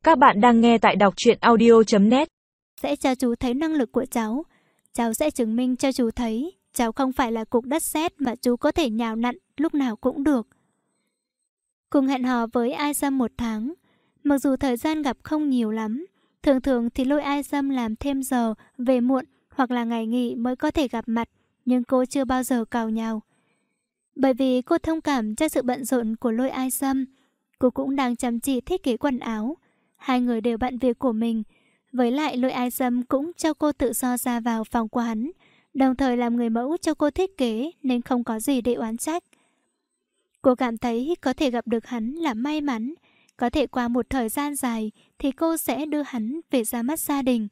Các bạn đang nghe tại đọc truyện audio.net. Sẽ cho chú thấy năng lực của cháu. Cháu sẽ chứng minh cho chú thấy cháu không phải là cục đất sét mà chú có thể nhào nặn lúc nào cũng được. Cùng hẹn hò với Ai Sâm 1 tháng. Mặc dù thời gian gặp không nhiều lắm, thường thường thì Lôi Ai Sâm làm thêm giờ, về muộn hoặc là ngày nghỉ mới có thể gặp mặt, nhưng cô chưa bao giờ càu nhàu. Bởi vì cô thông cảm cho sự bận rộn của Lôi Ai Sâm, cô cũng đang chăm chỉ thiết kế quần áo. Hai người đều bận việc của mình. Với lại Lôi Ai Sâm cũng cho cô tự do ra vào phòng của hắn, đồng thời làm người mẫu cho cô thiết kế nên không có gì để oán trách. Cô cảm thấy có thể gặp được hắn là may mắn. Có thể qua một thời gian dài thì cô sẽ đưa hắn về ra mắt gia đình.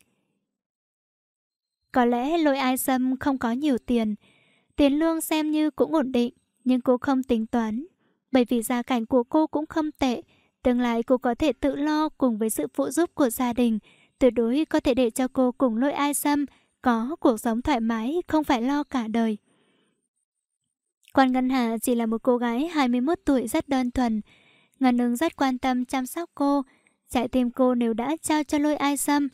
Có lẽ Lôi Ai Sâm không có nhiều tiền. Tiền lương xem như cũng ổn định, nhưng cô không tính toán. Bởi vì gia cảnh của cô cũng không tệ. Tương lai cô có thể tự lo cùng với sự phụ giúp của gia đình. Tuyệt đối có thể để cho cô cùng Lôi Ai Sâm có cuộc sống thoải mái, không phải lo cả đời. Quan Ngân Hà chỉ là một cô gái 21 tuổi rất đơn thuần. Ngân Ưng rất quan tâm chăm sóc cô. Trái tim cô nếu đã trao cho Lôi Ai Sâm.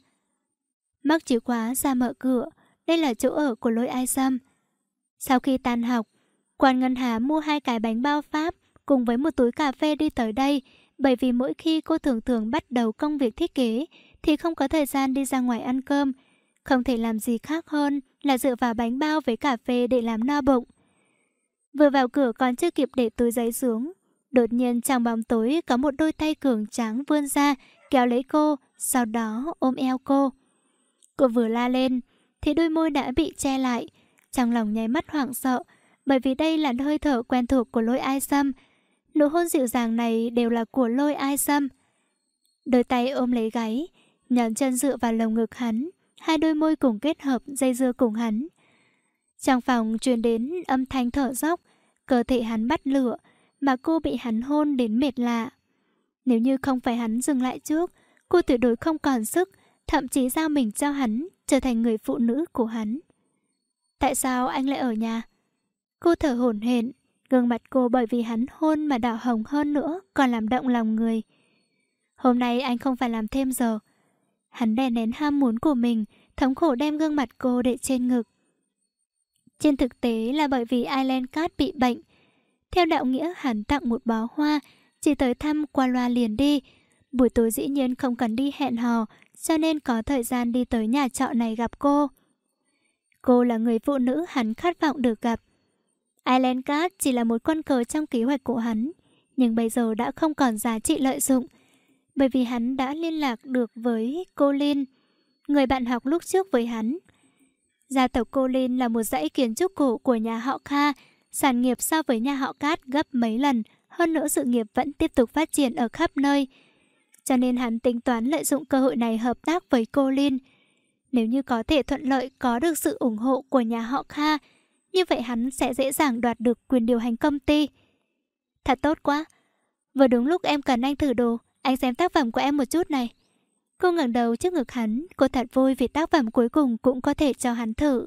Móc chìa khóa ra mở cửa. Đây là chỗ ở của Lôi Ai Sâm. Sau khi tan học, Quan Ngân Hà mua 2 cái bánh bao Pháp cùng với một túi cà phê đi tới đây. Bởi vì mỗi khi cô thường bắt đầu công việc thiết kế thì không có thời gian đi ra ngoài ăn cơm. Không thể làm gì khác hơn là dựa vào bánh bao với cà phê để làm no bụng. Vừa vào cửa còn chưa kịp để túi giấy xuống, đột nhiên trong bóng tối có một đôi tay cường tráng vươn ra kéo lấy cô, sau đó ôm eo cô. Cô vừa la lên thì đôi môi đã bị che lại. Trong lòng nháy mắt hoảng sợ, bởi vì đây là hơi thở quen thuộc của Lôi Ai Sâm. Nụ hôn dịu dàng này đều là của Lôi Ai Sâm. Đôi tay ôm lấy gáy, nhón chân dựa vào lồng ngực hắn, hai đôi môi cùng kết hợp dây dưa cùng hắn. Trong phòng truyền đến âm thanh thở dốc, cơ thể hắn bắt lửa, mà cô bị hắn hôn đến mệt lạ. Nếu như không phải hắn dừng lại trước, cô tuyệt đối không còn sức, thậm chí giao mình cho hắn, trở thành người phụ nữ của hắn. Tại sao anh lại ở nhà? Cô thở hổn hển, gương mặt cô bởi vì hắn hôn mà đỏ hồng hơn nữa, còn làm động lòng người. Hôm nay anh không phải làm thêm giờ. Hắn đè nén ham muốn của mình, thống khổ đem gương mặt cô để trên ngực. Trên thực tế là bởi vì Island Cat bị bệnh. Theo đạo nghĩa hắn tặng một bó hoa, chỉ tới thăm qua loa liền đi. Buổi tối dĩ nhiên không cần đi hẹn hò, cho nên có thời gian đi tới nhà trọ này gặp cô. Cô là người phụ nữ hắn khát vọng được gặp. Island Cat chỉ là một con cờ trong kế hoạch của hắn, nhưng bây giờ đã không còn giá trị lợi dụng. Bởi vì hắn đã liên lạc được với cô Lin, người bạn học lúc trước với hắn. Gia tộc cô Lin là một dãy kiến trúc cổ của nhà họ Kha, sản nghiệp so với nhà họ Cát gấp mấy lần, hơn nữa sự nghiệp vẫn tiếp tục phát triển ở khắp nơi. Cho nên hắn tính toán lợi dụng cơ hội này hợp tác với cô Lin. Nếu như có thể thuận lợi có được sự ủng hộ của nhà họ Kha, như vậy hắn sẽ dễ dàng đoạt được quyền điều hành công ty. Thật tốt quá. Vừa đúng lúc em cần anh thử đồ, anh xem tác phẩm của em một chút này. Cô ngẩng đầu trước ngực hắn, cô thật vui vì tác phẩm cuối cùng cũng có thể cho hắn thử.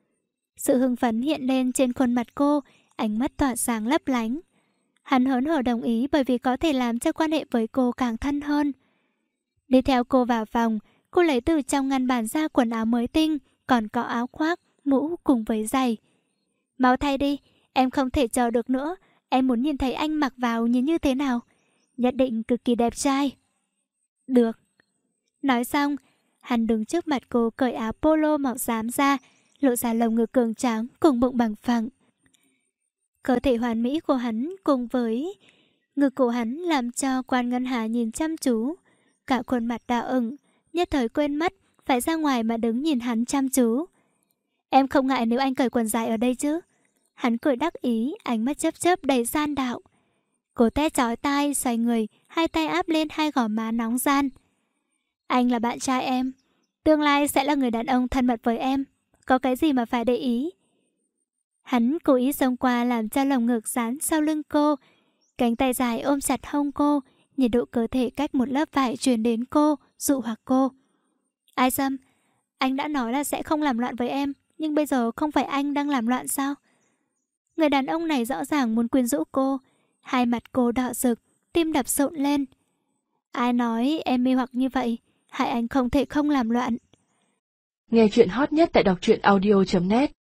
Sự hưng phấn hiện lên trên khuôn mặt cô, ánh mắt tỏa sáng lấp lánh. Hắn hớn hở đồng ý bởi vì có thể làm cho quan hệ với cô càng thân hơn. Đi theo cô vào phòng, cô lấy từ trong ngăn bàn ra quần áo mới tinh, còn có áo khoác, mũ cùng với giày. Mau thay đi, em không thể chờ được nữa. Em muốn nhìn thấy anh mặc vào nhìn như thế nào. Nhất định cực kỳ đẹp trai. Được. Nói xong, hắn đứng trước mặt cô cởi áo polo màu xám ra, lộ ra lồng ngực cường tráng cùng bụng bằng phẳng. Cơ thể hoàn mỹ của hắn cùng với ngực của hắn làm cho Quan Ngân Hà nhìn chăm chú. Cả khuôn mặt đỏ ửng, nhất thời quên mất phải ra ngoài mà đứng nhìn hắn chăm chú. Em không ngại nếu anh cởi quần dài ở đây chứ? Hắn cười đắc ý, ánh mắt chớp chớp đầy gian đạo. Cô té chói tai, xoay người, hai tay áp lên hai gò má nóng gian. Anh là bạn trai em, tương lai sẽ là người đàn ông thân mật với em, có cái gì mà phải để ý. Hắn cố ý xông qua làm cho lồng ngực dán sau lưng cô, cánh tay dài ôm chặt hông cô, nhiệt độ cơ thể cách một lớp vải truyền đến cô, dụ hoặc cô. Ai Sâm, anh đã nói là sẽ không làm loạn với em, nhưng bây giờ không phải anh đang làm loạn sao? Người đàn ông này rõ ràng muốn quyến rũ cô. Hai mặt cô đỏ rực, tim đập rộn lên. Ai nói em mê hoặc như vậy? Hai anh không thể không làm loạn. Nghe chuyện hot nhất tại đọc truyện audio.net